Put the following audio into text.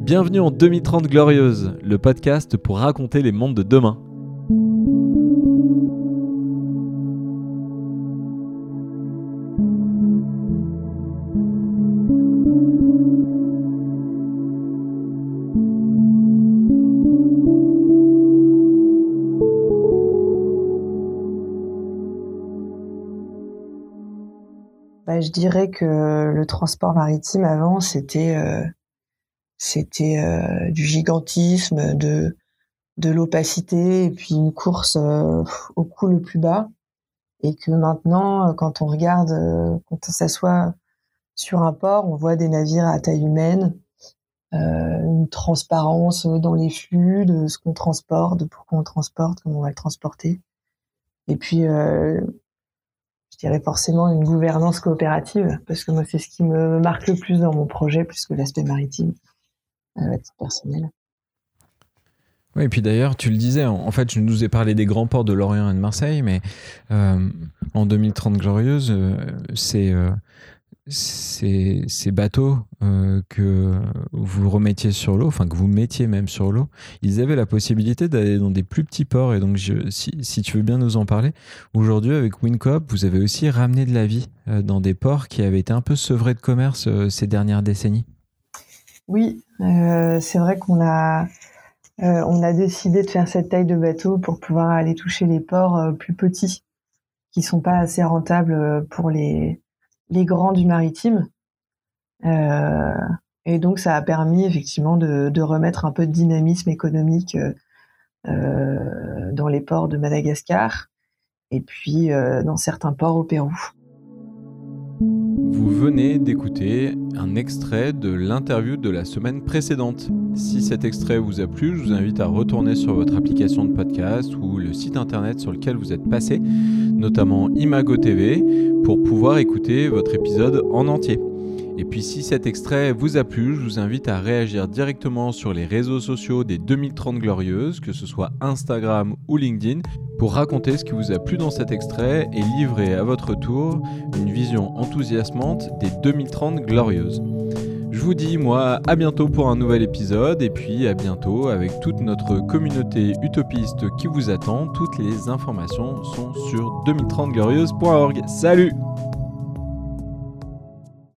Bienvenue en 2030 Glorieuse, le podcast pour raconter les mondes de demain. Je dirais que le transport maritime avant, c'était du gigantisme, de l'opacité et puis une course au coût le plus bas. Et que maintenant, quand on regarde, quand on s'assoit sur un port, on voit des navires à taille humaine, une transparence dans les flux de ce qu'on transporte, de pourquoi on transporte, comment on va le transporter. Et puis, je dirais forcément une gouvernance coopérative, parce que moi, c'est ce qui me marque le plus dans mon projet, plus que l'aspect maritime, à titre personnel. Oui, et puis d'ailleurs, tu le disais, en fait, je nous ai parlé des grands ports de Lorient et de Marseille, mais en 2030 Glorieuse, ces bateaux que vous remettiez sur l'eau, enfin que vous mettiez même sur l'eau, ils avaient la possibilité d'aller dans des plus petits ports. Et donc, si tu veux bien nous en parler, aujourd'hui avec Wincoop, vous avez aussi ramené de la vie dans des ports qui avaient été un peu sevrés de commerce ces dernières décennies. Oui, c'est vrai qu'on a décidé de faire cette taille de bateau pour pouvoir aller toucher les ports plus petits, qui sont pas assez rentables pour les grands du maritime. Et donc ça a permis effectivement de remettre un peu de dynamisme économique dans les ports de Madagascar et puis dans certains ports au Pérou. Vous venez d'écouter un extrait de l'interview de la semaine précédente. Si cet extrait vous a plu, je vous invite à retourner sur votre application de podcast ou le site internet sur lequel vous êtes passé, notamment Imago TV, pour pouvoir écouter votre épisode en entier. Et puis si cet extrait vous a plu, je vous invite à réagir directement sur les réseaux sociaux des 2030 Glorieuses, que ce soit Instagram ou LinkedIn, pour raconter ce qui vous a plu dans cet extrait et livrer à votre tour une vision enthousiasmante des 2030 Glorieuses. Je vous dis, moi, à bientôt pour un nouvel épisode et puis à bientôt avec toute notre communauté utopiste qui vous attend. Toutes les informations sont sur 2030glorieuses.org. Salut!